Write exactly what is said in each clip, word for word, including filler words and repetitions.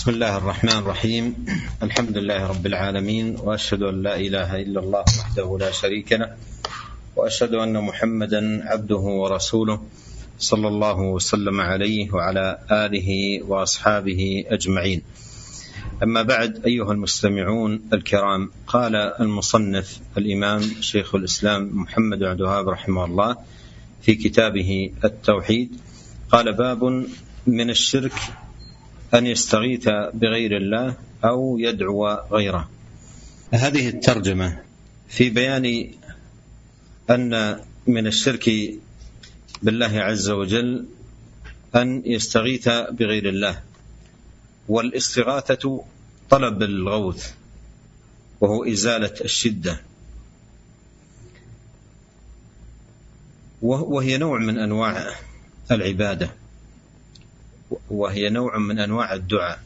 بسم الله الرحمن الرحيم. الحمد لله رب العالمين، وأشهد أن لا إله إلا الله وحده لا شريك له، وأشهد أن محمدا عبده ورسوله صلى الله وسلم عليه وعلى آله وأصحابه أجمعين. أما بعد، أيها المستمعون الكرام، قال المصنف الإمام شيخ الإسلام محمد بن عبد الوهاب رحمه الله في كتابه التوحيد، قال: باب من الشرك أن يستغيث بغير الله أو يدعو غيره. هذه الترجمة في بيان أن من الشرك بالله عز وجل أن يستغيث بغير الله، والاستغاثة طلب الغوث وهو إزالة الشدة، وهي نوع من أنواع العبادة، وهي نوع من أنواع الدعاء.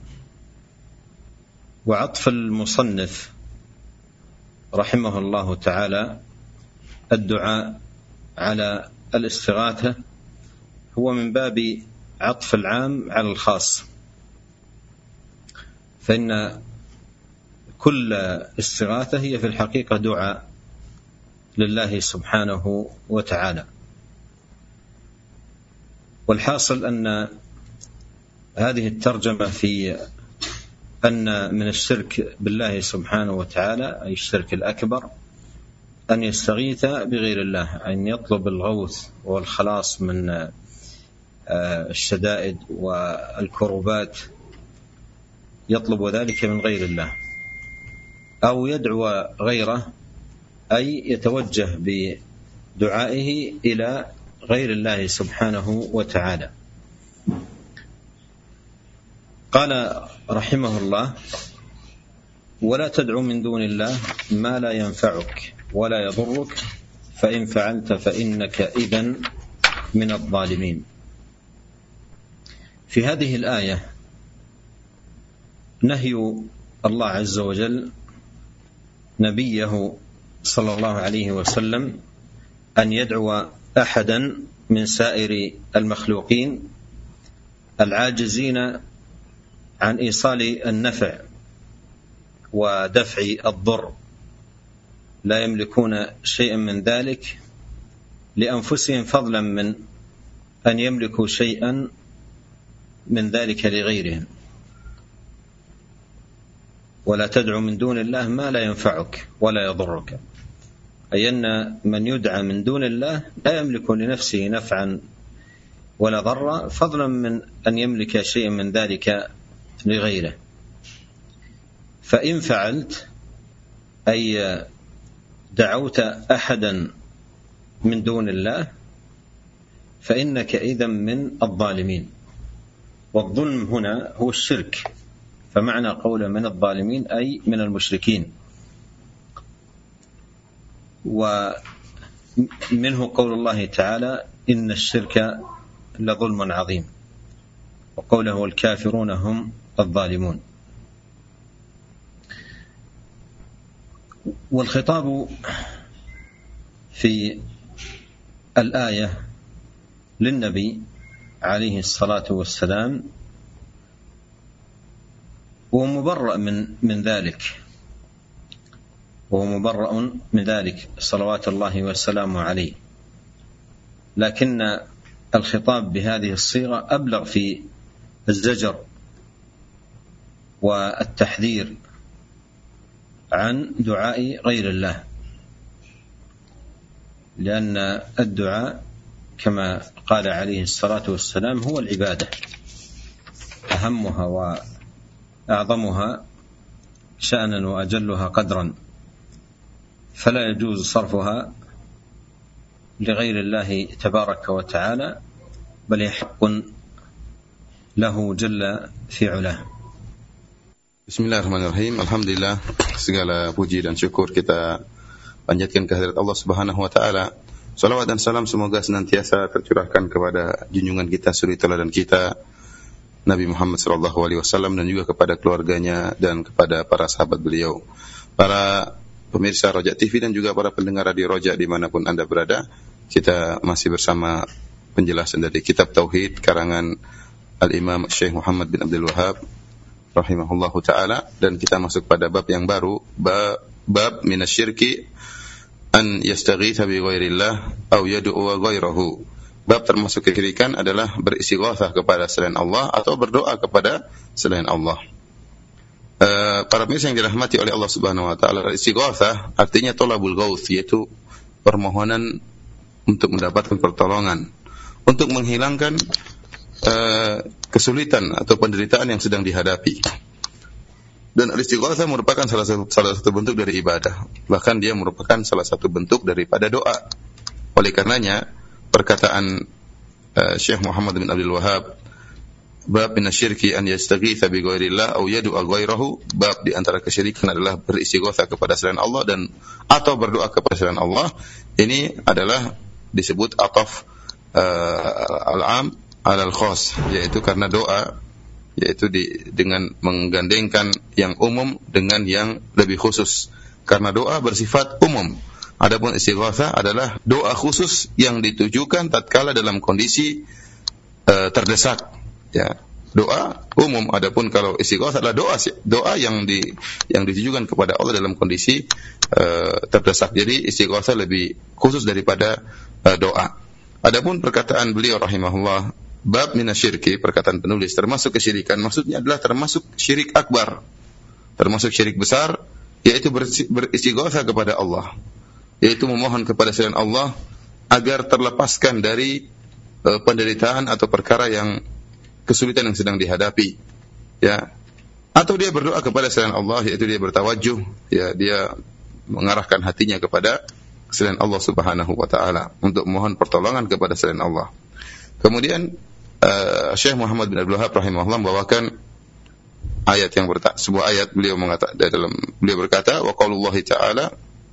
وعطف المصنف رحمه الله تعالى الدعاء على الاستغاثة هو من باب عطف العام على الخاص، فإن كل استغاثة هي في الحقيقة دعاء لله سبحانه وتعالى. والحاصل أن هذه الترجمة في أن من الشرك بالله سبحانه وتعالى، أي الشرك الأكبر، أن يستغيث بغير الله، أن يطلب الغوث والخلاص من الشدائد والكربات، يطلب ذلك من غير الله، أو يدعو غيره، أي يتوجه بدعائه إلى غير الله سبحانه وتعالى. قال رحمه الله: ولا تدعو من دون الله ما لا ينفعك ولا يضرك، فإن فعلت فإنك إذن من الظالمين. في هذه الآية نهي الله عز وجل نبيه صلى الله عليه وسلم أن يدعو أحدا من سائر المخلوقين العاجزين عن إيصال النفع ودفع الضر، لا يملكون شيئا من ذلك لأنفسهم، فضلا من أن يملكوا شيئا من ذلك لغيرهم. ولا تدعو من دون الله ما لا ينفعك ولا يضرك، أي أن من يدعى من دون الله لا يملك لنفسه نفعا ولا ضرا، فضلا من أن يملك شيئا من ذلك لغيره. فإن فعلت، أي دعوت أحدا من دون الله، فإنك إذن من الظالمين. والظلم هنا هو الشرك، فمعنى قول من الظالمين أي من المشركين. ومنه قول الله تعالى: إن الشرك لظلم عظيم، وقوله: والكافرون هم الظالمون. والخطاب في الآية للنبي عليه الصلاة والسلام وهو مبرأ من من ذلك وهو مبرأ من ذلك صلوات الله وسلامه عليه، لكن الخطاب بهذه الصيغة أبلغ في الزجر والتحذير عن دعاء غير الله، لأن الدعاء كما قال عليه الصلاة والسلام هو العبادة، أهمها وأعظمها شأنا وأجلها قدرا، فلا يجوز صرفها لغير الله تبارك وتعالى، بل يحق له جل في علاه. Bismillahirrahmanirrahim. Alhamdulillah, segala puji dan syukur kita panjatkan kehadirat Allah Subhanahu wa taala. Salawat dan salam semoga senantiasa tercurahkan kepada junjungan kita, suri teladan kita, Nabi Muhammad sallallahu alaihi wasallam, dan juga kepada keluarganya dan kepada para sahabat beliau. Para pemirsa Roja T V dan juga para pendengar radio Roja dimanapun Anda berada, kita masih bersama penjelasan dari kitab Tauhid karangan Al-Imam Syekh Muhammad bin Abdul Wahab rahimahullahu taala, dan kita masuk pada bab yang baru, bab, bab minasyirki an yastaghitha bi ghairillah aw yad'u ghairahu. Bab termasuk kesyirikan adalah beristighatsah kepada selain Allah atau berdoa kepada selain Allah. Uh, para pemirsa yang dirahmati oleh Allah Subhanahu wa taala, istighatsah artinya thalabul ghauth, yaitu permohonan untuk mendapatkan pertolongan, untuk menghilangkan uh, kesulitan atau penderitaan yang sedang dihadapi. Dan istighatsah merupakan salah satu, salah satu bentuk dari ibadah. Bahkan dia merupakan salah satu bentuk daripada doa. Oleh karenanya perkataan uh, Syekh Muhammad bin Abdul Wahhab, bab minasyirki an yastaghitha bi ghairillah aw yad'u ghairahu, bab di antara kesyirikan adalah beristighatsah kepada selain Allah dan atau berdoa kepada selain Allah. Ini adalah disebut ataf uh, al-am alal khas, yaitu karena doa, yaitu di, dengan menggandengkan yang umum dengan yang lebih khusus, karena doa bersifat umum. Adapun istighatsah adalah doa khusus yang ditujukan tatkala dalam kondisi uh, terdesak. Ya, doa umum. Adapun kalau istighatsah adalah doa doa yang di yang ditujukan kepada Allah dalam kondisi uh, terdesak. Jadi istighatsah lebih khusus daripada uh, doa. Adapun perkataan beliau rahimahullah, bab minasyirki, perkataan penulis termasuk kesyirikan, maksudnya adalah termasuk syirik akbar, termasuk syirik besar, yaitu beristighatsah kepada Allah, yaitu memohon kepada selain Allah agar terlepaskan dari uh, penderitaan atau perkara yang kesulitan yang sedang dihadapi, ya. Atau dia berdoa kepada selain Allah, yaitu dia bertawajuh, ya, dia mengarahkan hatinya kepada selain Allah Subhanahu wa taala untuk mohon pertolongan kepada selain Allah. Kemudian uh, Syekh Muhammad bin Abdul Wahhab rahimahullah membawakan ayat yang berta- sebuah ayat beliau mengatakan dalam beliau berkata, wa qaulullahi ta'ala,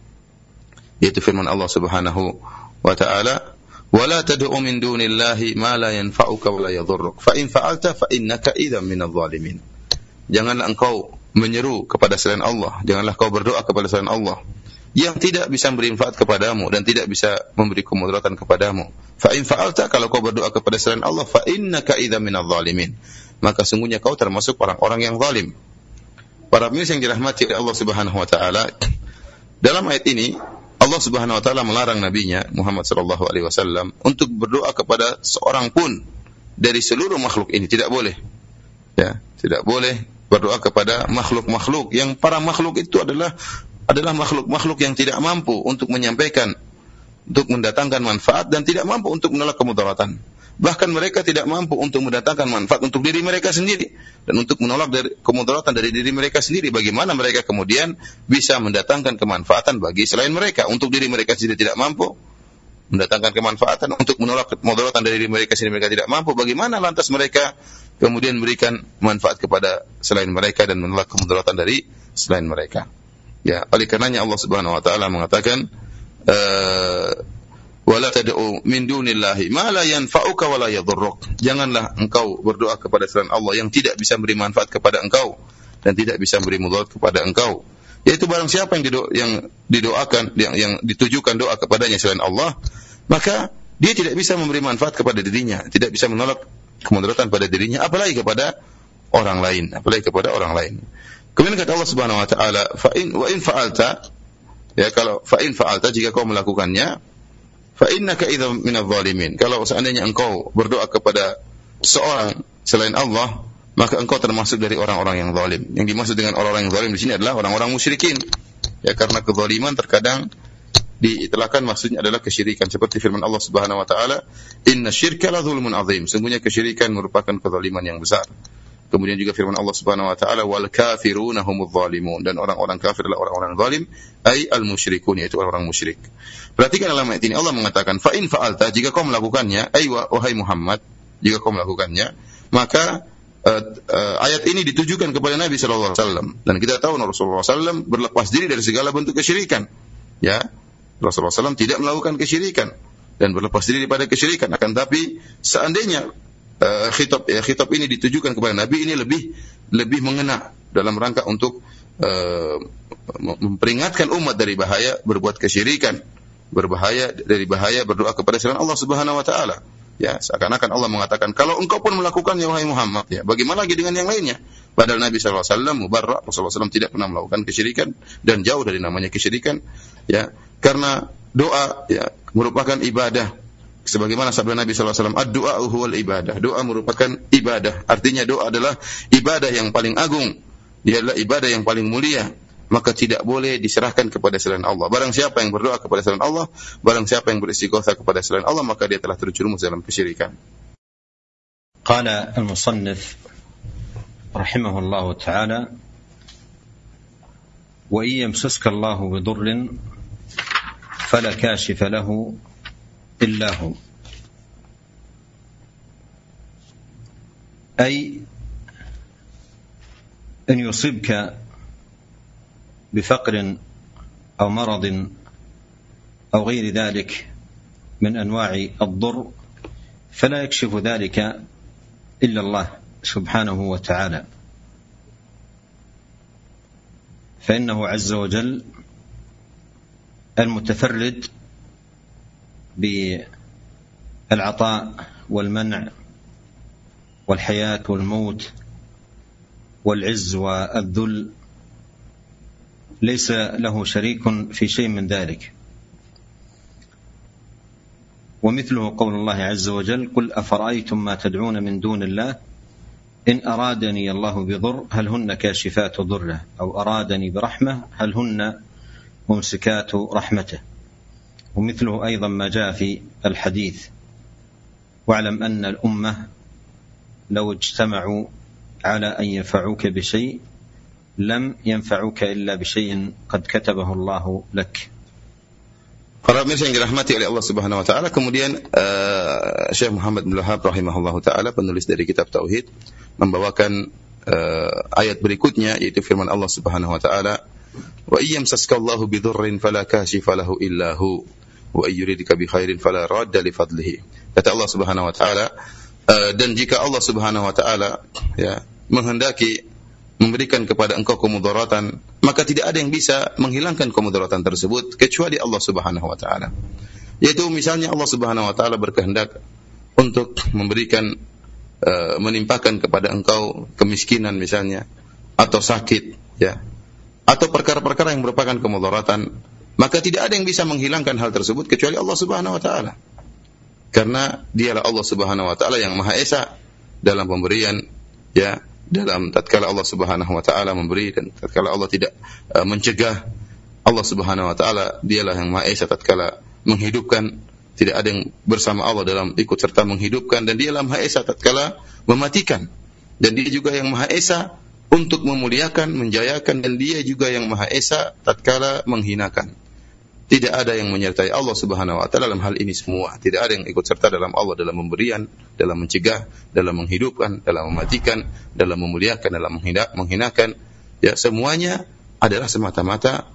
yaitu firman Allah Subhanahu wa taala, وَلَا تَدْعُ مِن دُونِ اللَّهِ مَا لَا يَنْفَعُكَ وَلَا يَضُرُّكَ فَإِنْ فَعَلْتَ فَإِنَّكَ إِذًا مِنَ الظَّالِمِينَ. Janganlah engkau menyeru kepada selain Allah, janganlah kau berdoa kepada selain Allah yang tidak bisa memberi manfaat kepadamu dan tidak bisa memberi kemudaratan kepadamu. فَإِنْ فَعَلْتَ, kalau kau berdoa kepada selain Allah, فَإِنَّكَ إِذًا مِنَ الظَّالِمِينَ, maka sungguhnya kau termasuk orang-orang yang zalim. Para pemirsa yang dirahmati oleh Allah Subhanahu wa taala, dalam ayat ini Allah Subhanahu wa taala melarang nabinya Muhammad sallallahu alaihi wasallam untuk berdoa kepada seorang pun dari seluruh makhluk ini, tidak boleh. Ya, tidak boleh berdoa kepada makhluk-makhluk yang para makhluk itu adalah adalah makhluk-makhluk yang tidak mampu untuk menyampaikan, untuk mendatangkan manfaat dan tidak mampu untuk menolak kemudaratan. Bahkan mereka tidak mampu untuk mendatangkan manfaat untuk diri mereka sendiri dan untuk menolak dari kemudaratan dari diri mereka sendiri. Bagaimana mereka kemudian bisa mendatangkan kemanfaatan bagi selain mereka? Untuk diri mereka sendiri tidak mampu mendatangkan kemanfaatan, untuk menolak kemudaratan dari diri mereka sendiri mereka tidak mampu. Bagaimana lantas mereka kemudian memberikan manfaat kepada selain mereka dan menolak kemudaratan dari selain mereka? Ya, oleh karenanya Allah Subhanahu wa taala mengatakan, uh, wala tad'u min dunillahi ma la yanfa'uka wa la yadhurruk. Janganlah engkau berdoa kepada selain Allah yang tidak bisa memberi manfaat kepada engkau dan tidak bisa memberi mudarat kepada engkau. Yaitu barang siapa yang, dido- yang didoakan yang, yang ditujukan doa kepadanya selain Allah, maka dia tidak bisa memberi manfaat kepada dirinya, tidak bisa menolak kemudaratan pada dirinya, apalagi kepada orang lain, apalagi kepada orang lain. Kemudian kata Allah Subhanahu wa taala, fa in wa in fa'alta, ya, kalau fa in fa'alta, jika kau melakukannya, فَإِنَّكَ إِذًا مِنَ الظَّالِمِينَ, kalau seandainya engkau berdoa kepada seorang selain Allah, maka engkau termasuk dari orang-orang yang zalim. Yang dimaksud dengan orang-orang yang zalim di sini adalah orang-orang musyrikin. Ya, karena kezaliman terkadang diitlaqkan maksudnya adalah kesyirikan, seperti firman Allah Subhanahu wa taala, "Inna syirka la dzulmun adzim", sungguhnya kesyirikan merupakan kezaliman yang besar. Kemudian juga firman Allah Subhanahu wa taala, "Wal kafiruna humudz zalimun", dan orang-orang kafir adalah orang-orang zalim, ai al-musyrikun, yaitu orang-orang musyrik. Perhatikan dalam ayat ini Allah mengatakan, "Fa in fa'alta", jika kau melakukannya, ai wahai Muhammad, jika kau melakukannya, maka uh, uh, ayat ini ditujukan kepada Nabi sallallahu alaihi wasallam. Dan kita tahu Rasulullah sallallahu alaihi wasallam berlepas diri dari segala bentuk kesyirikan. Ya, Rasulullah sallallahu alaihi wasallam tidak melakukan kesyirikan dan berlepas diri daripada kesyirikan. Akan tapi seandainya Uh, khitab ya, khitab ini ditujukan kepada Nabi, ini lebih lebih mengena dalam rangka untuk uh, memperingatkan umat dari bahaya berbuat kesyirikan, berbahaya dari bahaya berdoa kepada selain Allah Subhanahu wa taala. Ya, seakan-akan Allah mengatakan, kalau engkau pun melakukannya wahai Muhammad, ya, bagaimana lagi dengan yang lainnya? Padahal Nabi sallallahu alaihi wasallam mubarra, Rasulullah sallallahu alaihi wasallam tidak pernah melakukan kesyirikan dan jauh dari namanya kesyirikan, ya. Karena doa ya merupakan ibadah. Sebagaimana sabda Nabi sallallahu alaihi wasallam, ad-du'a huwal ibadah. Doa merupakan ibadah. Artinya doa adalah ibadah yang paling agung. Dia adalah ibadah yang paling mulia. Maka tidak boleh diserahkan kepada selain Allah. Barang siapa yang berdoa kepada selain Allah, barang siapa yang beristighatsah kepada selain Allah, maka dia telah terjerumus dalam kesyirikan. Qala al-musannif rahimahullahu ta'ala, wa in yamsaska Allahu bidurrin fala kashifa lahu illa hu. Ay in yusibka بفقر أو مرض أو غير ذلك من أنواع الضر فلا يكشف ذلك إلا الله سبحانه وتعالى، فإنه عز وجل المتفرد بالعطاء والمنع والحياة والموت والعز والذل، ليس له شريك في شيء من ذلك. ومثله قول الله عز وجل قل أفرأيتم ما تدعون من دون الله إن أرادني الله بضر هل هن كاشفات ضره أو أرادني برحمة هل هن ممسكات رحمته. ومثله أيضا ما جاء في الحديث واعلم أن الأمة لو اجتمعوا على أن ينفعوك بشيء lam yanfa'uka illa bisyai'in qad katabahu Allahu lak. Para pemirsa yang dirahmati oleh Allah Subhanahu wa taala, kemudian uh, Syekh Muhammad bin Wahab rahimahullahu taala, penulis dari kitab tauhid, membawakan uh, ayat berikutnya, yaitu firman Allah Subhanahu wa taala, wa iyyamsaska Allahu bidurrin fala kashifa lahu illa hu wa ayyuridka bi khairin fala radda li fadlihi. Kata Allah Subhanahu wa taala, uh, dan jika Allah Subhanahu wa taala ya menghendaki memberikan kepada engkau kemudaratan, maka tidak ada yang bisa menghilangkan kemudaratan tersebut kecuali Allah Subhanahu wa taala. Yaitu misalnya Allah Subhanahu wa taala berkehendak untuk memberikan uh, menimpakan kepada engkau kemiskinan misalnya, atau sakit ya, atau perkara-perkara yang merupakan kemudaratan, maka tidak ada yang bisa menghilangkan hal tersebut kecuali Allah Subhanahu wa taala. Karena dialah Allah Subhanahu wa taala yang Maha Esa dalam pemberian ya, dalam tatkala Allah Subhanahu wa taala memberi dan tatkala Allah tidak uh, mencegah. Allah Subhanahu wa taala dialah yang Maha Esa tatkala menghidupkan, tidak ada yang bersama Allah dalam ikut serta menghidupkan, dan dialah Maha Esa tatkala mematikan, dan dia juga yang Maha Esa untuk memuliakan, menjayakan, dan dia juga yang Maha Esa tatkala menghinakan. Tidak ada yang menyertai Allah Subhanahu wa taala dalam hal ini semua. Tidak ada yang ikut serta dalam Allah dalam pemberian, dalam mencegah, dalam menghidupkan, dalam mematikan, dalam memuliakan, dalam menghina, menghinakan. Ya, semuanya adalah semata-mata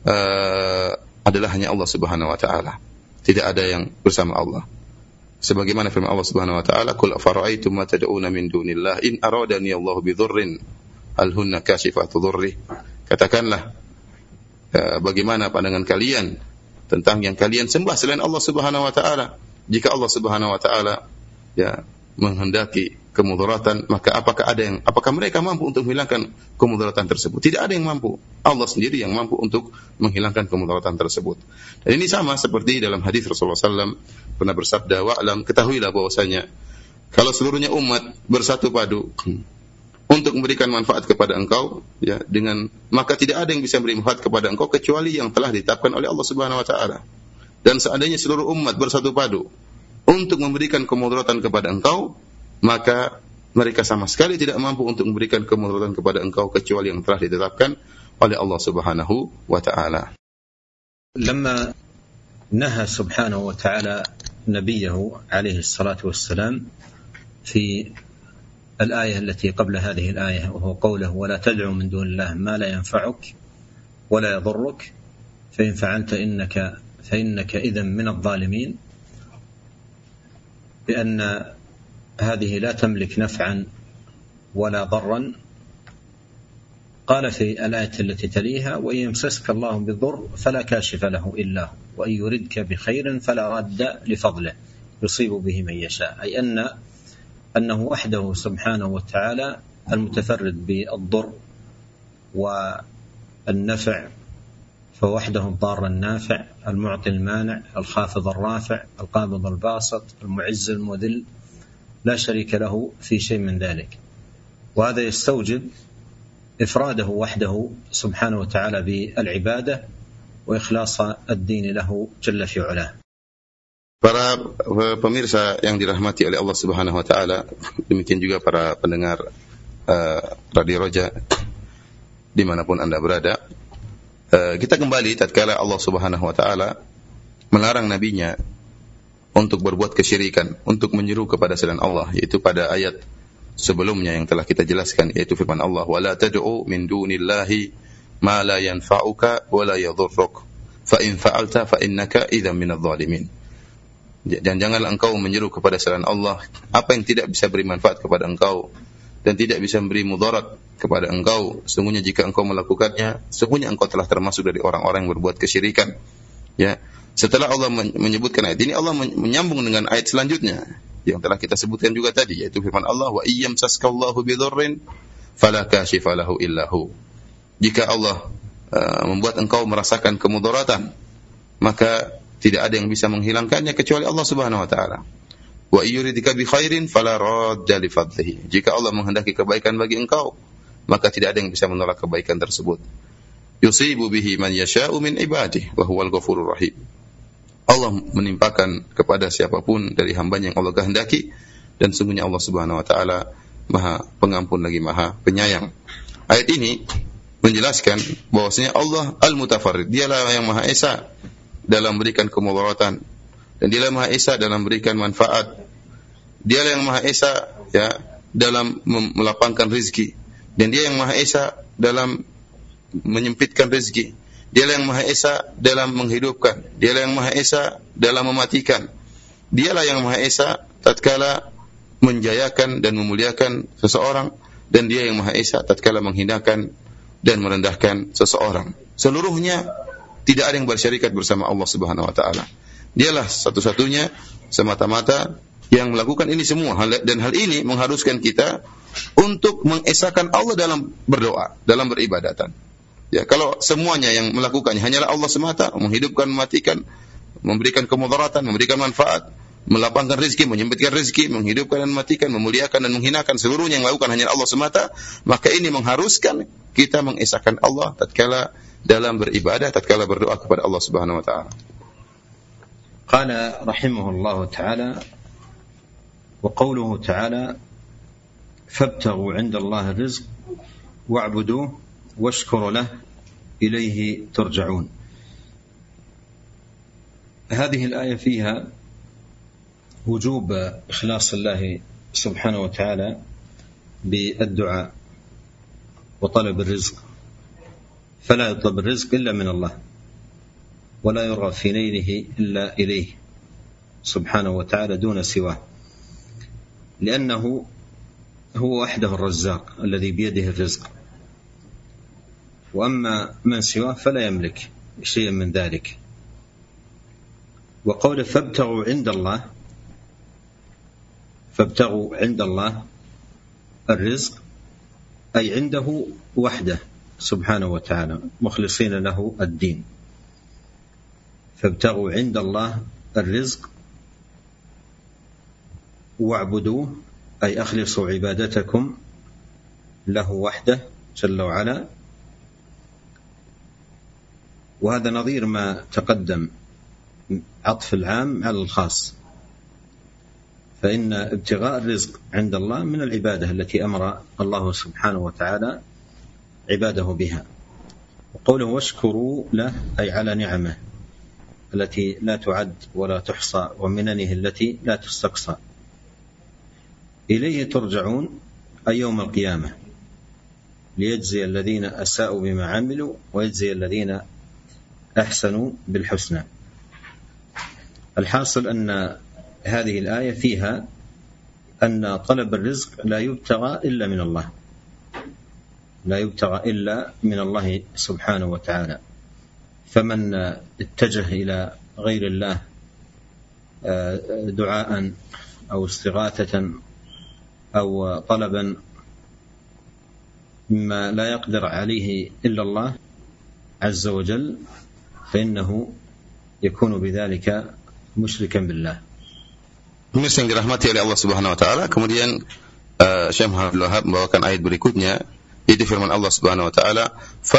uh, adalah hanya Allah Subhanahu wa taala. Tidak ada yang bersama Allah. Sebagaimana firman Allah Subhanahu wa taala, "Qul afara'aytum ma tad'una min dunillah in aradani Allahu bidhurrin hal hunna kashifatu dhurri." Katakanlah, bagaimana pandangan kalian tentang yang kalian sembah selain Allah Subhanahu wa taala? Jika Allah Subhanahu wa taala ya menghendaki kemudaratan, maka apakah ada yang apakah mereka mampu untuk menghilangkan kemudaratan tersebut? Tidak ada yang mampu. Allah sendiri yang mampu untuk menghilangkan kemudaratan tersebut. Dan ini sama seperti dalam hadis Rasulullah sallallahu alaihi wasallam pernah bersabda, "Wa'lam, ketahuilah bahwasanya kalau seluruhnya umat bersatu padu untuk memberikan manfaat kepada engkau ya, dengan maka tidak ada yang bisa memberi manfaat kepada engkau kecuali yang telah ditetapkan oleh Allah Subhanahu wa taala. Dan seandainya seluruh umat bersatu padu untuk memberikan kemudaratan kepada engkau, maka mereka sama sekali tidak mampu untuk memberikan kemudaratan kepada engkau kecuali yang telah ditetapkan oleh Allah Subhanahu wa taala." Lamma naha subhanahu wa ta'ala nabiyahu alaihi salatu wassalam fi الآية التي قبل هذه الآية، وهو قوله ولا تدعو من دون الله ما لا ينفعك ولا يضرك فإن فعلت إنك فإنك إذن من الظالمين، بأن هذه لا تملك نفعا ولا ضرا. قال في الآية التي تليها وإن يمسسك الله بالضر فلا كاشف له إلا هو وإن يردك بخير فلا راد لفضله يصيب به من يشاء، أي أن أنه وحده سبحانه وتعالى المتفرد بالضر والنفع، فوحده الضار النافع، المعطي المانع، الخافض الرافع، القابض الباسط، المعز المذل، لا شريك له في شيء من ذلك. وهذا يستوجب إفراده وحده سبحانه وتعالى بالعبادة وإخلاص الدين له جل في علاه. Para pemirsa yang dirahmati oleh Allah Subhanahu wa taala, demikian juga para pendengar uh, Radio Roja dimanapun Anda berada, uh, kita kembali tatkala Allah Subhanahu wa taala melarang nabinya untuk berbuat kesyirikan, untuk menyeru kepada selain Allah, yaitu pada ayat sebelumnya yang telah kita jelaskan, yaitu firman Allah, "Wala tad'u min dunillahi ma la yanfa'uka wa la yadhurruk, fa in fa'alta fa innaka idzan minadh dhalimin." Dan janganlah engkau menyeru kepada selain Allah apa yang tidak bisa beri manfaat kepada engkau dan tidak bisa memberi mudarat kepada engkau. Sesungguhnya jika engkau melakukannya, sesungguhnya engkau telah termasuk dari orang-orang yang berbuat kesyirikan. Ya, setelah Allah menyebutkan ayat ini, Allah menyambung dengan ayat selanjutnya yang telah kita sebutkan juga tadi, yaitu firman Allah, "Wa iyyam saskallahu bidurrin fala kashifa lahu illahu." Jika Allah uh, membuat engkau merasakan kemudaratan, maka tidak ada yang bisa menghilangkannya kecuali Allah Subhanahu wa taala. Wa yuridika bi khairin fala radda li fadlihi. Jika Allah menghendaki kebaikan bagi engkau, maka tidak ada yang bisa menolak kebaikan tersebut. Yusibu bihi man yasha'u min ibadihi wa huwal ghafurur rahim. Allah menimpakan kepada siapapun dari hamba-Nya yang Allah kehendaki, dan sungguhnya Allah Subhanahu wa taala Maha Pengampun lagi Maha Penyayang. Ayat ini menjelaskan bahwasanya Allah Al-Mutafarrid, Dialah yang Maha Esa dalam memberikan kemudaratan, dan Dialah Maha Esa dalam memberikan manfaat. Dialah yang Maha Esa ya dalam melapangkan rezeki, dan Dia yang Maha Esa dalam menyempitkan rezeki. Dialah yang Maha Esa dalam menghidupkan. Dialah yang Maha Esa dalam mematikan. Dialah yang Maha Esa tatkala menjayakan dan memuliakan seseorang, dan Dia yang Maha Esa tatkala menghinakan dan merendahkan seseorang. Seluruhnya tidak ada yang bersyarikat bersama Allah Subhanahu wa taala. Dialah satu-satunya semata-mata yang melakukan ini semua, dan hal ini mengharuskan kita untuk mengesahkan Allah dalam berdoa, dalam beribadatan. Ya, kalau semuanya yang melakukannya hanyalah Allah semata, menghidupkan, mematikan, memberikan kemudaratan, memberikan manfaat, melapangkan rezeki, menyempitkan rezeki, menghidupkan dan mematikan, memuliakan dan menghinakan, seluruhnya yang melakukan hanyalah Allah semata, maka ini mengharuskan kita mengesahkan Allah tatkala dalam beribadah, tatkala berdoa kepada Allah Subhanahu wa taala. Qala rahimahullahu taala wa qawluhu taala fabtaghu 'inda Allahi rizq wa'buduhu واشكر له إليه ترجعون. هذه الآية فيها وجوب إخلاص الله سبحانه وتعالى بالدعاء وطلب الرزق، فلا يطلب الرزق إلا من الله، ولا يرغب في نيله إلا إليه سبحانه وتعالى دون سواه، لأنه هو وحده الرزاق الذي بيده الرزق، وأما من سواه فلا يملك شيئا من ذلك. وقول فابتغوا عند الله، فابتغوا عند الله الرزق أي عنده وحده سبحانه وتعالى مخلصين له الدين. فابتغوا عند الله الرزق واعبدوه أي أخلصوا عبادتكم له وحده جل وعلا. وهذا نظير ما تقدم، عطف العام على الخاص، فإن ابتغاء الرزق عند الله من العبادة التي أمر الله سبحانه وتعالى عباده بها. وقوله واشكروا له أي على نعمه التي لا تعد ولا تحصى ومننه التي لا تستقصى. إليه ترجعون أي يوم القيامة ليجزي الذين أساءوا بما عملوا ويجزي الذين أحسنوا بالحسنى. الحاصل أن هذه الآية فيها أن طلب الرزق لا يبتغى إلا من الله، لا يبتغى إلا من الله سبحانه وتعالى. فمن اتجه إلى غير الله دعاء أو استغاثة أو طلبا مما لا يقدر عليه إلا الله عز وجل فإنه يكون بذلك مشركا بالله. Pemirsa yang dirahmati oleh Allah Subhanahu wa taala, kemudian uh, Syekh Muhammad Wahab membawakan ayat berikutnya, yaitu firman Allah Subhanahu wa taala,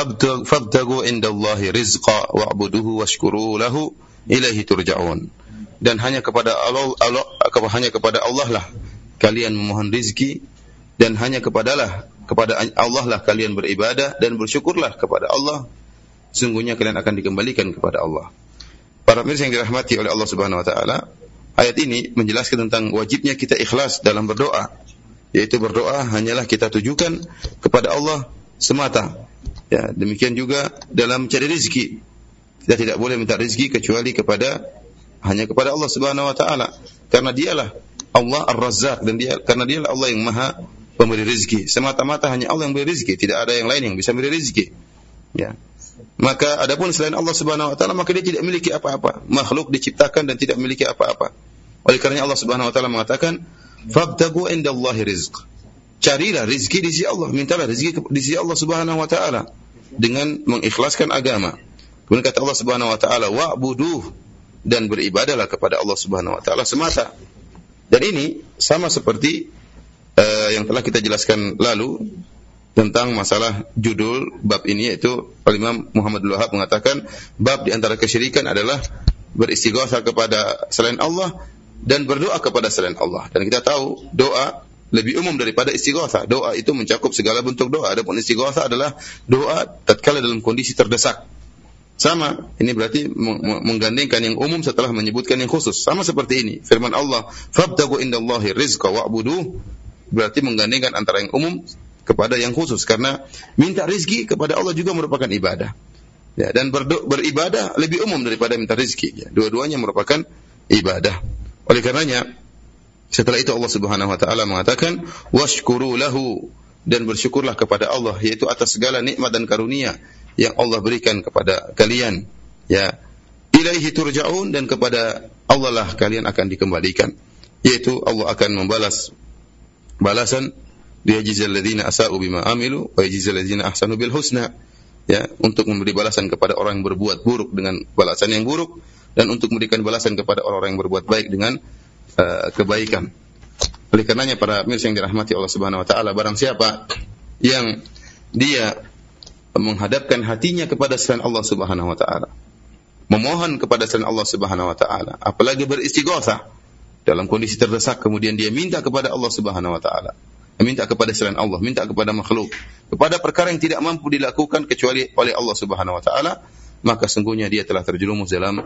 "Fabtagu indallahi rizqa wa'buduhu washkuru lahu ilaihi turja'un." Dan hanya kepada Allah, Allah hanya kepada Allah lah kalian memohon rizki, dan hanya kepadalah kepada Allah lah kalian beribadah, dan bersyukurlah kepada Allah, sungguhnya kalian akan dikembalikan kepada Allah. Para pemirsa yang dirahmati oleh Allah Subhanahu wa taala, ayat ini menjelaskan tentang wajibnya kita ikhlas dalam berdoa, yaitu berdoa hanyalah kita tujukan kepada Allah semata. Ya, demikian juga dalam mencari rezeki, kita tidak boleh minta rezeki kecuali kepada hanya kepada Allah Subhanahu wa taala, karena dialah Allah Ar-Razzaq, dan dia karena dialah Allah yang Maha pemberi rezeki. Semata-mata hanya Allah yang beri rezeki, tidak ada yang lain yang bisa beri rezeki. Ya. Maka adapun selain Allah Subhanahu wa taala, maka dia tidak memiliki apa-apa. Makhluk diciptakan dan tidak memiliki apa-apa. Oleh karena Allah Subhanahu wa taala mengatakan, "Fabtagu indallahi rizq." Carilah rezeki di sisi Allah, mintalah rezeki di sisi Allah Subhanahu wa taala dengan mengikhlaskan agama. Kemudian kata Allah Subhanahu wa taala, "Wa'buduh," dan beribadahlah kepada Allah Subhanahu wa taala semata. Dan ini sama seperti uh, yang telah kita jelaskan lalu tentang masalah judul bab ini, yaitu Imam Muhammad Wahab mengatakan bab di antara kesyirikan adalah beristighatsah kepada selain Allah dan berdoa kepada selain Allah. Dan kita tahu doa lebih umum daripada istighatsah. Doa itu mencakup segala bentuk doa. Adapun istighatsah adalah doa tatkala dalam kondisi terdesak. Sama, ini berarti menggandengkan yang umum setelah menyebutkan yang khusus. Sama seperti ini, firman Allah, "Fabtagu indallahi rizqa wa'buduh," berarti menggandengkan antara yang umum kepada yang khusus, karena minta rezeki kepada Allah juga merupakan ibadah. Ya, dan berdo- beribadah lebih umum daripada minta rezeki. Ya, dua-duanya merupakan ibadah. Oleh karenanya, setelah itu Allah Subhanahu wa taala mengatakan, "Washkuru lahu," dan bersyukurlah kepada Allah, yaitu atas segala nikmat dan karunia yang Allah berikan kepada kalian. Ya, ilaihi turja'un, dan kepada Allah lah kalian akan dikembalikan. Yaitu Allah akan membalas balasan, liyajziyal ladzina asa'u bima amilu wa yajziyal ladzina ahsanu bil husna. Ya, untuk memberi balasan kepada orang yang berbuat buruk dengan balasan yang buruk, dan untuk memberikan balasan kepada orang-orang yang berbuat baik dengan uh, kebaikan. Oleh karenanya para pemirsa yang dirahmati Allah Subhanahu wa taala, barang siapa yang dia menghadapkan hatinya kepada selain Allah Subhanahu wa taala, memohon kepada selain Allah Subhanahu wa taala, apalagi beristighatsah dalam kondisi terdesak, kemudian dia minta kepada Allah Subhanahu wa taala, minta kepada selain Allah, minta kepada makhluk, kepada perkara yang tidak mampu dilakukan kecuali oleh Allah Subhanahu wa taala, maka sungguhnya dia telah terjerumus dalam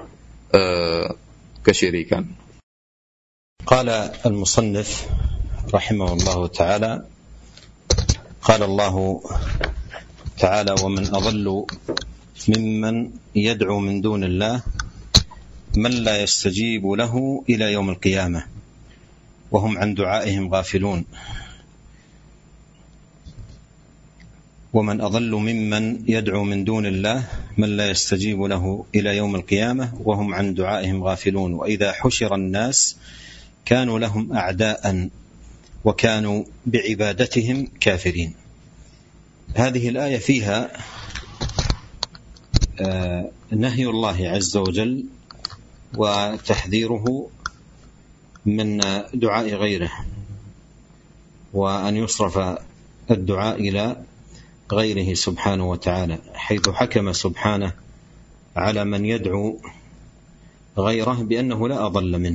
uh, kesyirikan. Qala al-musannif rahimahullahu taala, qala Allah تعالى ومن أضل ممن يدعو من دون الله من لا يستجيب له إلى يوم القيامة وهم عن دعائهم غافلون ومن أضل ممن يدعو من دون الله من لا يستجيب له إلى يوم القيامة وهم عن دعائهم غافلون وإذا حشر الناس كانوا لهم أعداء وكانوا بعبادتهم كافرين. هذه الآية فيها نهي الله عز وجل وتحذيره من دعاء غيره، وأن يصرف الدعاء إلى غيره سبحانه وتعالى، حيث حكم سبحانه على من يدعو غيره بأنه لا أضل منه،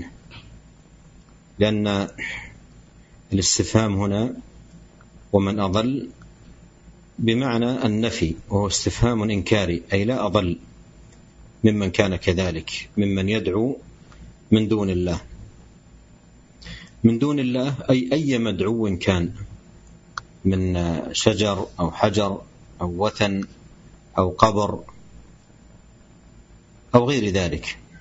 لأن الاستفهام هنا ومن أضل بمعنى النفي، وهو استفهام إنكاري، أي لا أضل ممن كان كذلك، ممن يدعو من دون الله من دون الله أي أي مدعو كان من شجر أو حجر أو وثن أو قبر أو غير ذلك.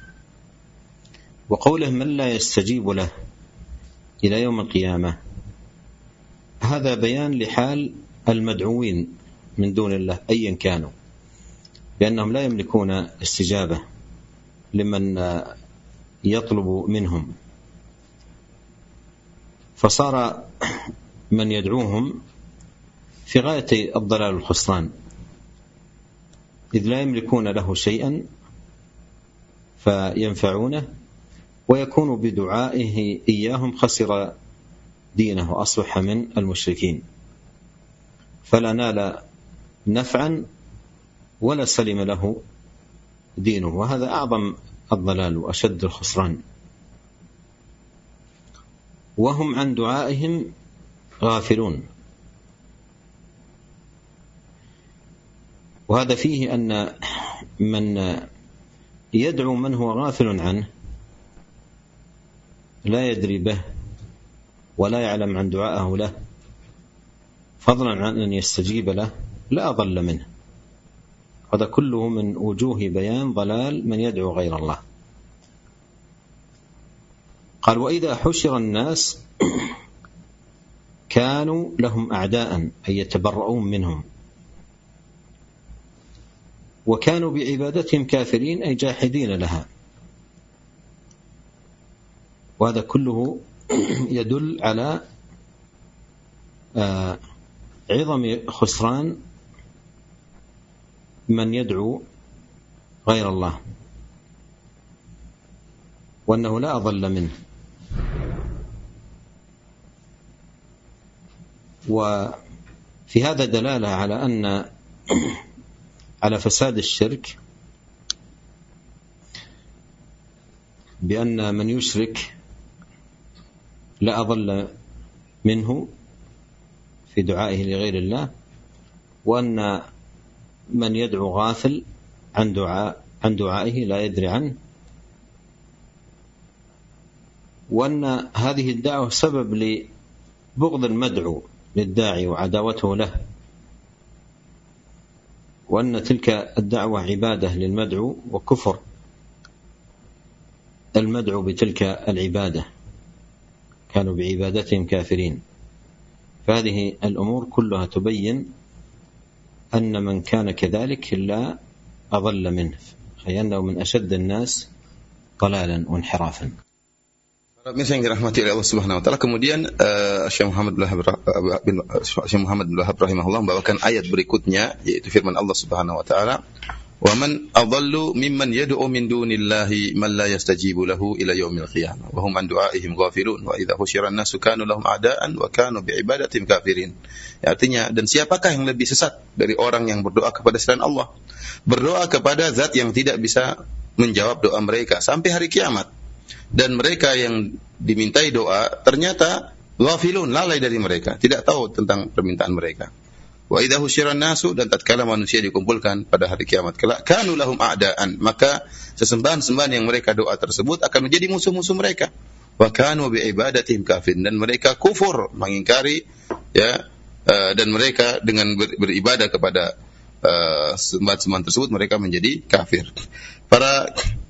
وقوله من لا يستجيب له إلى يوم القيامة، هذا بيان لحال المدعوين من دون الله أيا كانوا، بأنهم لا يملكون استجابة لمن يطلب منهم، فصار من يدعوهم في غاية الضلال والخسران، إذ لا يملكون له شيئا فينفعونه، ويكون بدعائه إياهم خسر دينه وأصبح من المشركين، فلا نال نفعا ولا سلم له دينه، وهذا أعظم الضلال وأشد الخسران. وهم عن دعائهم غافلون، وهذا فيه أن من يدعو من هو غافل عنه لا يدري به ولا يعلم عن دعائه له، فضلا عن أن يستجيب له، لا أضل منه. هذا كله من وجوه بيان ضلال من يدعو غير الله. قال: وإذا حشر الناس كانوا لهم أعداء، أي يتبرؤون منهم، وكانوا بعبادتهم كافرين، أي جاحدين لها. وهذا كله يدل على عظم خسران من يدعو غير الله، وأنه لا أضل منه. وفي هذا دلالة على أن على فساد الشرك، بأن من يشرك لا أضل منه في دعائه لغير الله، وأن من يدعو غافل عن دعاء عن دعائه لا يدري عنه، وأن هذه الدعوة سبب لبغض المدعو للداعي وعداوته له، وأن تلك الدعوة عبادة للمدعو وكفر المدعو بتلك العبادة، كانوا بعبادتهم كافرين. فهذه الأمور كلها تبين أن من كان كذلك لا أضل منه، أي أنه من أشد الناس ضلالا وانحرافا. Pemirsa yang dirahmati oleh Allah Subhanahu wa taala, kemudian uh, Syekh Muhammad bin Syekh Muhammad bin Wahab rahimahullah membawakan ayat berikutnya, yaitu firman Allah Subhanahu wa taala, "Wa man adallu mimman yad'u min dunillahi man la yastajibu lahu ila yaumil qiyamah wa hum an du'aihim ghafilun wa idza husyira an-nasu kanu lahum a'daan wa kanu bi ibadatihim kafirin." Ya, artinya, dan siapakah yang lebih sesat dari orang yang berdoa kepada selain Allah, berdoa kepada zat yang tidak bisa menjawab doa mereka sampai hari kiamat, dan mereka yang dimintai doa ternyata ghafilun, lalai dari mereka, tidak tahu tentang permintaan mereka. Wa idza husyiran nasu, dan tatkala manusia dikumpulkan pada hari kiamat kelak, kanu lahum a'daan, maka sesembahan-sembahan yang mereka doa tersebut akan menjadi musuh-musuh mereka. Wa kanu bi ibadatihim kafirin, dan mereka kufur, mengingkari, ya, uh, dan mereka dengan ber, beribadah kepada uh, sembahan-sembahan tersebut mereka menjadi kafir. Para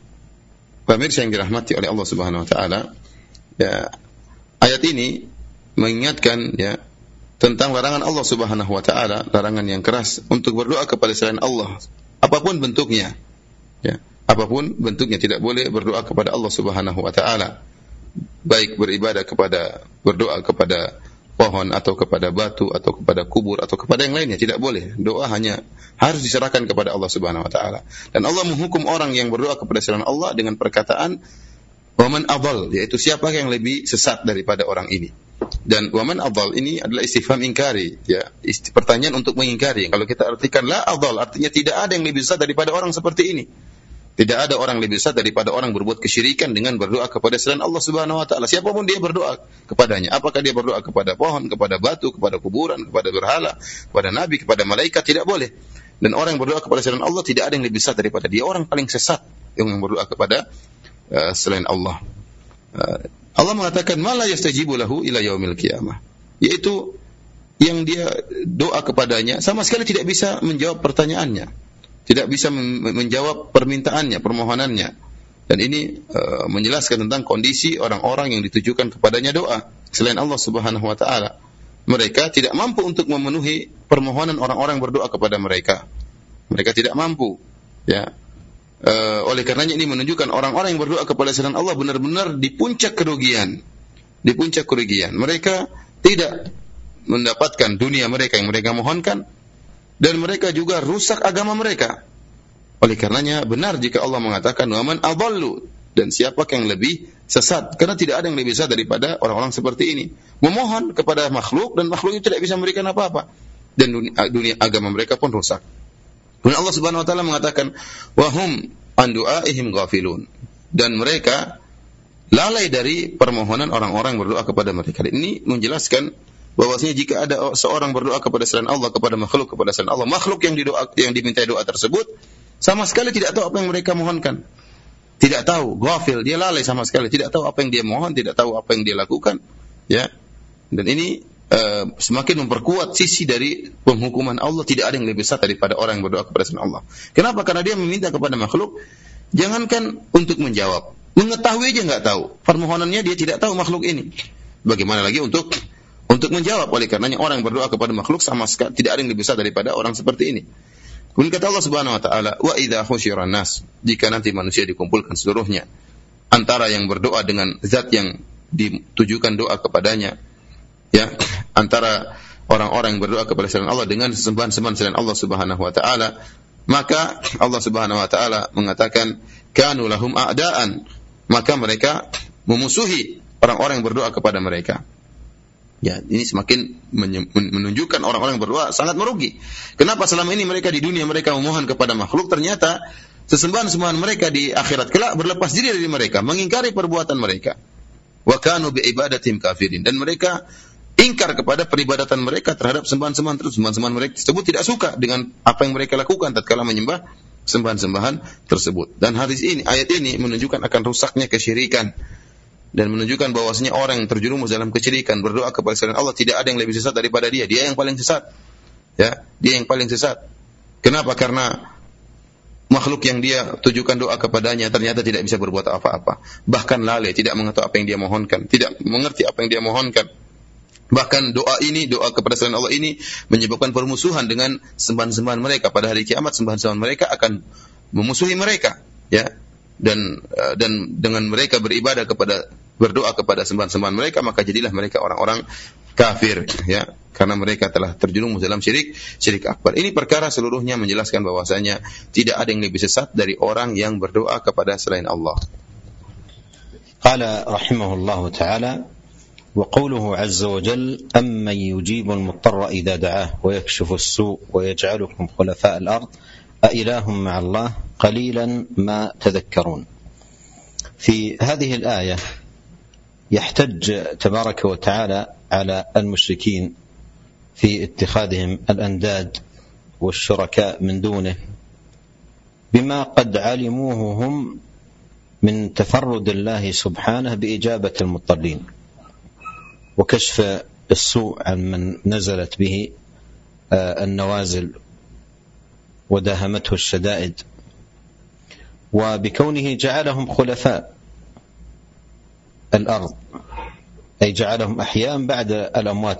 pemirsa yang dirahmati oleh Allah Subhanahu wa taala, ya, ayat ini mengingatkan, ya, tentang larangan Allah Subhanahu wa taala, larangan yang keras untuk berdoa kepada selain Allah, apapun bentuknya, ya, apapun bentuknya, tidak boleh berdoa kepada Allah Subhanahu wa taala, baik beribadah kepada, berdoa kepada pohon atau kepada batu atau kepada kubur atau kepada yang lainnya, tidak boleh. Doa hanya harus diserahkan kepada Allah Subhanahu wa taala. Dan Allah menghukum orang yang berdoa kepada selain Allah dengan perkataan waman adall, yaitu siapa yang lebih sesat daripada orang ini. Dan waman adall ini adalah istifham ingkari, ya, isti, pertanyaan untuk mengingkari. Kalau kita artikan la adall, artinya tidak ada yang lebih sesat daripada orang seperti ini. Tidak ada orang lebih sesat daripada orang berbuat kesyirikan dengan berdoa kepada selain Allah Subhanahu wa taala. Siapapun dia berdoa kepadanya, apakah dia berdoa kepada pohon, kepada batu, kepada kuburan, kepada berhala, kepada nabi, kepada malaikat, tidak boleh. Dan orang yang berdoa kepada selain Allah tidak ada yang lebih sesat daripada dia. Orang paling sesat yang berdoa kepada uh, selain Allah. Uh, Allah mengatakan ma la yastajibu lahu ila yaumil qiyamah, yaitu yang dia doa kepadanya sama sekali tidak bisa menjawab pertanyaannya, tidak bisa menjawab permintaannya, permohonannya. Dan ini uh, menjelaskan tentang kondisi orang-orang yang ditujukan kepadanya doa selain Allah Subhanahu wa taala. Mereka tidak mampu untuk memenuhi permohonan orang-orang berdoa kepada mereka. Mereka tidak mampu, ya. uh, oleh karenanya ini menunjukkan orang-orang yang berdoa kepada selain Allah benar-benar di puncak kerugian. Di puncak kerugian. Mereka tidak mendapatkan dunia mereka yang mereka mohonkan, dan mereka juga rusak agama mereka. Oleh karenanya benar jika Allah mengatakan waman adallu, dan siapa yang lebih sesat, karena tidak ada yang lebih sesat daripada orang-orang seperti ini, memohon kepada makhluk dan makhluk itu tidak bisa memberikan apa-apa, dan dunia, dunia agama mereka pun rusak. Kemudian Allah Subhanahu wa taala mengatakan wahum an du'aihim ghafilun, dan mereka lalai dari permohonan orang-orang berdoa kepada mereka. Ini menjelaskan bahwasanya jika ada seorang berdoa kepada selain Allah, kepada makhluk kepada selain Allah, makhluk yang didoa yang diminta doa tersebut sama sekali tidak tahu apa yang mereka mohonkan. Tidak tahu, ghafil, dia lalai sama sekali, tidak tahu apa yang dia mohon, tidak tahu apa yang dia lakukan, ya. Dan ini uh, semakin memperkuat sisi dari penghukuman Allah, tidak ada yang lebih besar daripada orang yang berdoa kepada selain Allah. Kenapa? Karena dia meminta kepada makhluk, jangankan untuk menjawab, mengetahui aja enggak tahu. Permohonannya dia tidak tahu makhluk ini. Bagaimana lagi untuk untuk menjawab? Oleh karenanya orang yang berdoa kepada makhluk sama sekali tidak ada yang lebih besar daripada orang seperti ini. Kemudian kata Allah Subhanahu wa taala, wa idza husyiran nas, jika nanti manusia dikumpulkan seluruhnya, antara yang berdoa dengan zat yang ditujukan doa kepadanya, ya, antara orang-orang yang berdoa kepada selain Allah dengan sesembahan-sembahan selain Allah Subhanahu wa taala, maka Allah Subhanahu wa taala mengatakan kanu lahum a'daan, maka mereka memusuhi orang-orang yang berdoa kepada mereka. Ya, ini semakin menunjukkan orang-orang yang berdoa sangat merugi. Kenapa selama ini mereka di dunia mereka memohon kepada makhluk, ternyata sesembahan-sembahan mereka di akhirat kelak berlepas diri dari mereka, mengingkari perbuatan mereka. Wa kanu bi ibadatihim kafirin, dan mereka ingkar kepada peribadatan mereka terhadap sembahan-sembahan tersebut. Sembahan-sembahan mereka tersebut tidak suka dengan apa yang mereka lakukan tatkala menyembah sembahan-sembahan tersebut. Dan hadis ini, ayat ini menunjukkan akan rusaknya kesyirikan, dan menunjukkan bahwasanya orang yang terjerumus dalam kesyirikan berdoa kepada selain Allah tidak ada yang lebih sesat daripada dia. Dia yang paling sesat. Ya, dia yang paling sesat. Kenapa? Karena makhluk yang dia tujukan doa kepadanya ternyata tidak bisa berbuat apa-apa. Bahkan lalai, tidak mengetahui apa yang dia mohonkan, tidak mengerti apa yang dia mohonkan. Bahkan doa ini, doa kepada selain Allah ini menyebabkan permusuhan dengan sembahan-sembahan mereka. Pada hari kiamat sembahan-sembahan mereka akan memusuhi mereka, ya. Dan dan dengan mereka beribadah kepada berdoa kepada sembahan-sembahan mereka, maka jadilah mereka orang-orang kafir, ya, karena mereka telah terjerumus dalam syirik syirik akbar. Ini perkara seluruhnya menjelaskan bahwasanya tidak ada yang lebih sesat dari orang yang berdoa kepada selain Allah. Qala rahimahullahu ta'ala wa qawluhu 'azza wa jalla amman yujibu al-muttarra idza da'ah wa yakshifu as-su' wa yaj'alukum khulafa' al-ard أإله مع الله قليلا ما تذكرون. في هذه الآية يحتج تبارك وتعالى على المشركين في اتخاذهم الأنداد والشركاء من دونه بما قد علموه هم من تفرد الله سبحانه بإجابة المضطرين وكشف السوء عن من نزلت به النوازل وداهمته الشدائد، وبكونه جعلهم خلفاء الأرض أي جعلهم أحياء بعد الأموات،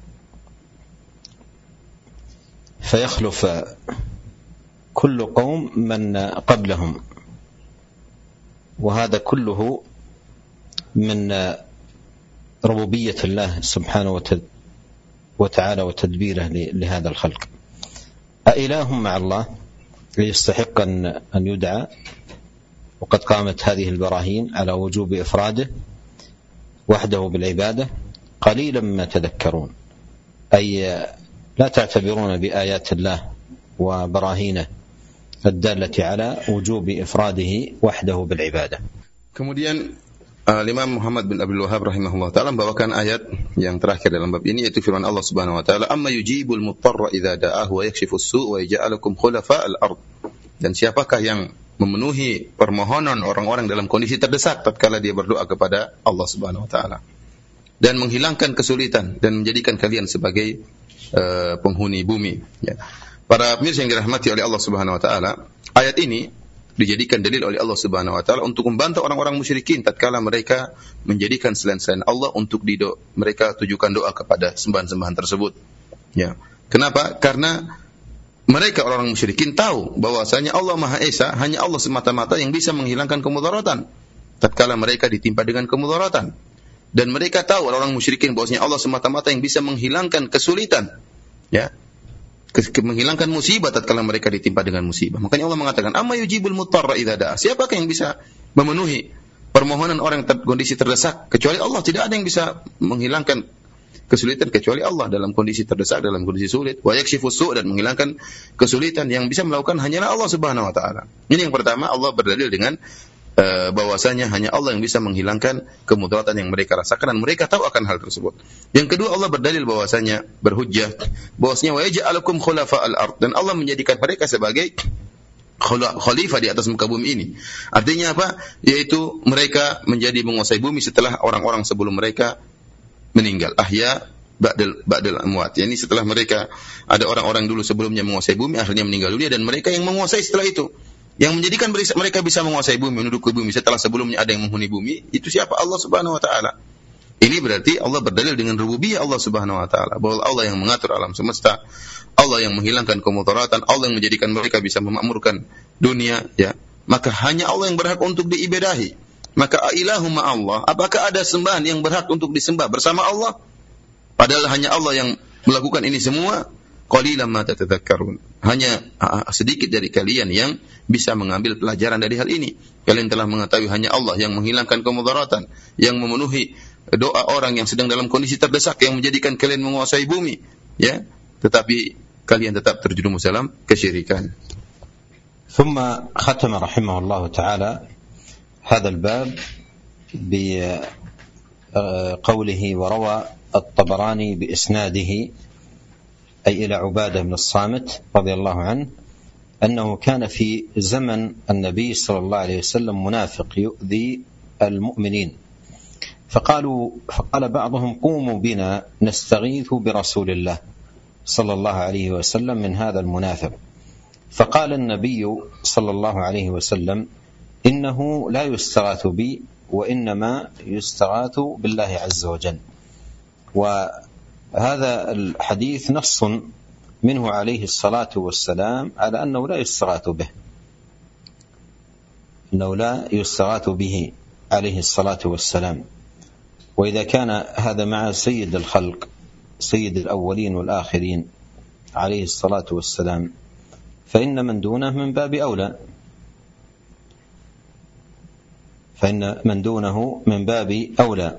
فيخلف كل قوم من قبلهم، وهذا كله من ربوبية الله سبحانه وتعالى وتدبيره لهذا الخلق. أإله مع الله يستحق أن يدعى، وقد قامت هذه البراهين على وجوب إفراده وحده بالعبادة قليلا ما تذكرون، أي لا تعتبرون بآيات الله وبراهينه الدالة على وجوب إفراده وحده بالعبادة. Kemudian Imam Muhammad bin Abdul Wahhab rahimahullah ta'ala membawakan ayat yang terakhir dalam bab ini, yaitu firman Allah Subhanahu wa taala, amma yujibul muttarra idza da'ahu wa yakshifus su' wa yaj'alukum khulafa'al ard. Dan siapakah yang memenuhi permohonan orang-orang dalam kondisi terdesak tatkala dia berdoa kepada Allah Subhanahu wa taala, dan menghilangkan kesulitan dan menjadikan kalian sebagai uh, penghuni bumi, ya. Para pemirsa yang dirahmati oleh Allah Subhanahu wa taala, ayat ini dijadikan dalil oleh Allah Subhanahu wa taala untuk membantah orang-orang musyrikin tatkala mereka menjadikan selain-selain Allah untuk dido mereka tujukan doa kepada sembahan-sembahan tersebut. Ya. Kenapa? Karena mereka orang musyrikin tahu bahwasanya Allah Maha Esa, hanya Allah semata-mata yang bisa menghilangkan kemudaratan tatkala mereka ditimpa dengan kemudaratan. Dan mereka tahu orang musyrikin bahwasanya Allah semata-mata yang bisa menghilangkan kesulitan, ya, menghilangkan musibah tatkala mereka ditimpa dengan musibah. Makanya Allah mengatakan, "Amma yujibul mutarra idza da'a." Siapakah yang bisa memenuhi permohonan orang yang kondisi terdesak kecuali Allah? Tidak ada yang bisa menghilangkan kesulitan kecuali Allah dalam kondisi terdesak, dalam kondisi sulit. Wa yakshifus su' dan menghilangkan kesulitan yang bisa melakukan hanyalah Allah Subhanahu wa taala. Ini yang pertama, Allah berdalil dengan uh, bahwasanya hanya Allah yang bisa menghilangkan kemudaratan yang mereka rasakan dan mereka tahu akan hal tersebut. Yang kedua, Allah berdalil bahwasanya berhujjah bahwasanya wa yaj'alukum khulafa'al ard, dan Allah menjadikan mereka sebagai khalifah di atas muka bumi ini. Artinya apa? Yaitu mereka menjadi menguasai bumi setelah orang-orang sebelum mereka meninggal. Ahya ba'dal ba'dal amwat. Yani setelah mereka ada orang-orang dulu sebelumnya menguasai bumi, akhirnya meninggal dunia, dan mereka yang menguasai setelah itu. Yang menjadikan mereka bisa menguasai bumi, menduduki bumi setelah sebelumnya ada yang menghuni bumi, itu siapa? Allah Subhanahu wa taala. Ini berarti Allah berdalil dengan rububiyah Allah Subhanahu wa taala, bahwa Allah yang mengatur alam semesta, Allah yang menghilangkan kemudaratan, Allah yang menjadikan mereka bisa memakmurkan dunia, ya. Maka hanya Allah yang berhak untuk diibadahi. Maka ilahu ma Allah, apakah ada sembahan yang berhak untuk disembah bersama Allah? Padahal hanya Allah yang melakukan ini semua. Qalilan ma tatadzakkarun. Hanya uh, sedikit dari kalian yang bisa mengambil pelajaran dari hal ini. Kalian telah mengetahui hanya Allah yang menghilangkan kemudaratan, yang memenuhi doa orang yang sedang dalam kondisi terdesak, yang menjadikan kalian menguasai bumi, ya. Tetapi kalian tetap terjerumus dalam kesyirikan. ثم ختم رحمه الله تعالى هذا الباب بقوله وروى الطبراني بإسناده أي إلى عبادة بن الصامت رضي الله عنه أنه كان في زمن النبي صلى الله عليه وسلم منافق يؤذي المؤمنين فقالوا فقال بعضهم قوموا بنا نستغيث برسول الله صلى الله عليه وسلم من هذا المنافق فقال النبي صلى الله عليه وسلم إنه لا يستغاث بي وإنما يستغاث بالله عز وجل. وهذا الحديث نص منه عليه الصلاة والسلام على أنه لا يستغاث به أنه لا يستغاث به عليه الصلاة والسلام. وإذا كان هذا مع سيد الخلق سيد الأولين والآخرين عليه الصلاة والسلام فإن من دونه من باب أولى فإن من دونه من باب أولى.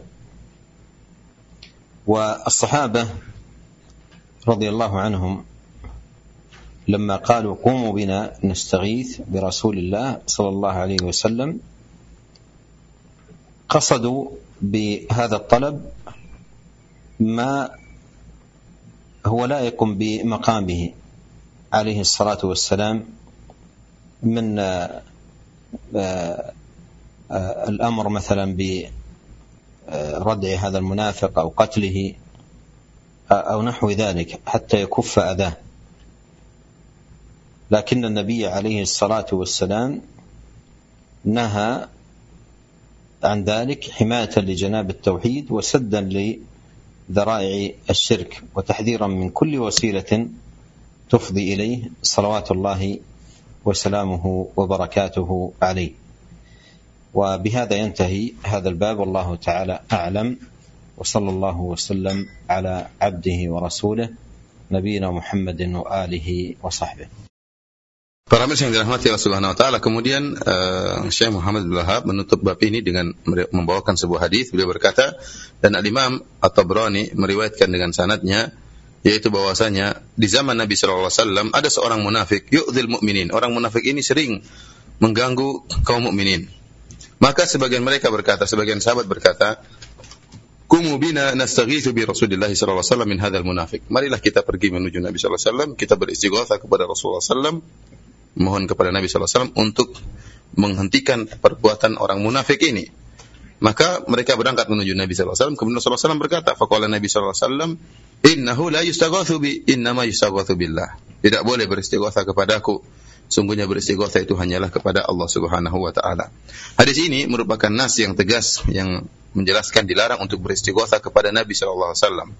والصحابة رضي الله عنهم لما قالوا قوموا بنا نستغيث برسول الله صلى الله عليه وسلم قصدوا بهذا الطلب ما هو لائق بمقامه عليه الصلاة والسلام من الأمر مثلا بردع هذا المنافق أو قتله أو نحو ذلك حتى يكف أذاه. لكن النبي عليه الصلاة والسلام نهى عن ذلك حماية لجناب التوحيد وسدا لذرائع الشرك وتحذيرا من كل وسيلة تفضي إليه صلوات الله وسلامه وبركاته عليه. وبهذا ينتهي هذا الباب والله تعالى أعلم وصلى الله وسلم على عبده ورسوله نبينا محمد وآله وصحبه. Para pemirsa yang dirahmati Allah Subhanahu wa taala, kemudian uh, Syekh Muhammad bin Wahab menutup bab ini dengan membawakan sebuah hadis. Beliau berkata, dan Al-Imam At-Tabrani meriwayatkan dengan sanadnya, yaitu bahwasanya di zaman Nabi sallallahu alaihi wasallam ada seorang munafik yu'dzil mu'minin. Orang munafik ini sering mengganggu kaum mukminin. Maka sebagian mereka berkata, sebagian sahabat berkata, "Qumu bina nastaghitsu bi Rasulillah sallallahu alaihi wasallam min hadzal munafiq." Marilah kita pergi menuju Nabi sallallahu alaihi wasallam, kita beristighatsah kepada Rasulullah sallallahu alaihi wasallam, mohon kepada Nabi sallallahu alaihi wasallam untuk menghentikan perbuatan orang munafik ini. Maka mereka berangkat menuju Nabi sallallahu alaihi wasallam. Kemudian Rasulullah sallallahu alaihi wasallam berkata, faqala Nabi sallallahu alaihi wasallam, "Innahu la yustaghatsu bi, innama yustaghatsu billah." Tidak boleh beristighatsah kepadaku. Sungguhnya beristighatsah itu hanyalah kepada Allah Subhanahu wa taala. Hadis ini merupakan nas yang tegas yang menjelaskan dilarang untuk beristighatsah kepada Nabi sallallahu alaihi wasallam.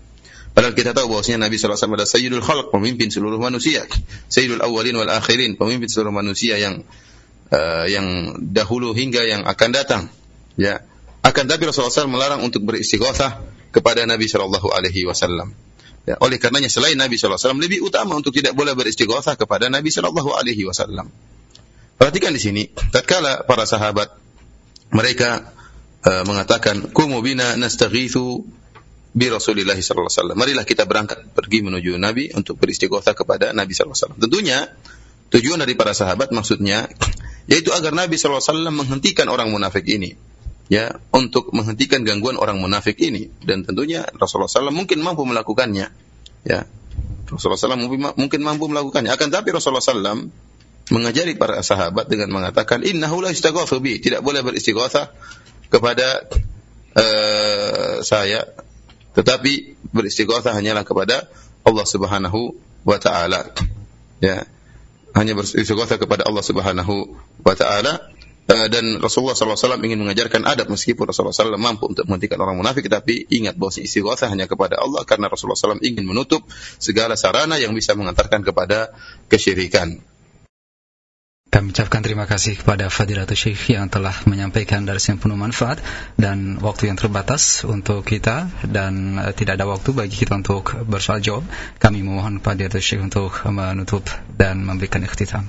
Padahal kita tahu bahwasanya Nabi sallallahu alaihi wasallam adalah sayyidul khalq, pemimpin seluruh manusia, sayyidul awwalin wal akhirin, pemimpin seluruh manusia yang uh, yang dahulu hingga yang akan datang. Ya. Akan tapi Rasulullah sallallahu alaihi wasallam melarang untuk beristighatsah kepada Nabi sallallahu alaihi wasallam. Ya, oleh karenanya selain Nabi sallallahu alaihi wasallam lebih utama untuk tidak boleh beristighatsah kepada Nabi sallallahu alaihi wasallam. Perhatikan di sini, tatkala para sahabat mereka uh, mengatakan, "Qumu bina nastaghitsu bi Rasulillah sallallahu alaihi wasallam." Marilah kita berangkat pergi menuju Nabi untuk beristighatsah kepada Nabi sallallahu alaihi wasallam. Tentunya tujuan dari para sahabat maksudnya yaitu agar Nabi sallallahu alaihi wasallam menghentikan orang munafik ini. Ya, untuk menghentikan gangguan orang munafik ini, dan tentunya Rasulullah sallallahu alaihi wasallam mungkin mampu melakukannya. Ya. Rasulullah sallallahu alaihi wasallam mungkin mampu melakukannya. Akan tapi Rasulullah sallallahu alaihi wasallam mengajari para sahabat dengan mengatakan, "Innahu la yastaghatsu bi." Tidak boleh beristighatsah kepada uh, saya, tetapi beristighatsah hanyalah kepada Allah Subhanahu wa taala. Ya. Hanya beristighatsah kepada Allah Subhanahu wa taala. Dan Rasulullah sallallahu alaihi wasallam ingin mengajarkan adab meskipun Rasulullah sallallahu alaihi wasallam mampu untuk menghentikan orang munafik, tapi ingat bahwa istighatsah hanya kepada Allah karena Rasulullah sallallahu alaihi wasallam ingin menutup segala sarana yang bisa mengantarkan kepada kesyirikan. Kami ucapkan terima kasih kepada Fadilatul Syekh yang telah menyampaikan dars yang penuh manfaat, dan waktu yang terbatas untuk kita dan uh, tidak ada waktu bagi kita untuk bersoal jawab. Kami memohon Fadilatul Syekh untuk menutup dan memberikan ikhtitam.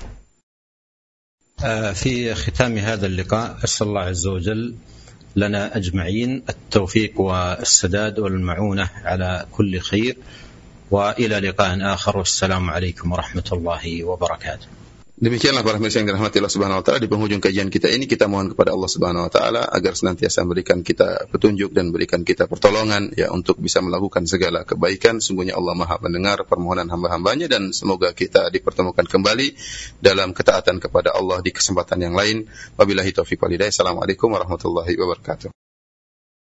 في ختام هذا اللقاء أسأل الله عز وجل لنا أجمعين التوفيق والسداد والمعونة على كل خير، وإلى لقاء آخر، والسلام عليكم ورحمة الله وبركاته. Demikianlah para pemirsa yang dirahmati Allah Subhanahu wa taala, di penghujung kajian kita ini kita mohon kepada Allah Subhanahu wa taala agar senantiasa memberikan kita petunjuk dan berikan kita pertolongan ya untuk bisa melakukan segala kebaikan. Sungguhnya Allah Maha mendengar permohonan hamba-hambanya, dan semoga kita dipertemukan kembali dalam ketaatan kepada Allah di kesempatan yang lain. Wabillahi taufiq wal hidayah. Assalamualaikum warahmatullahi wabarakatuh.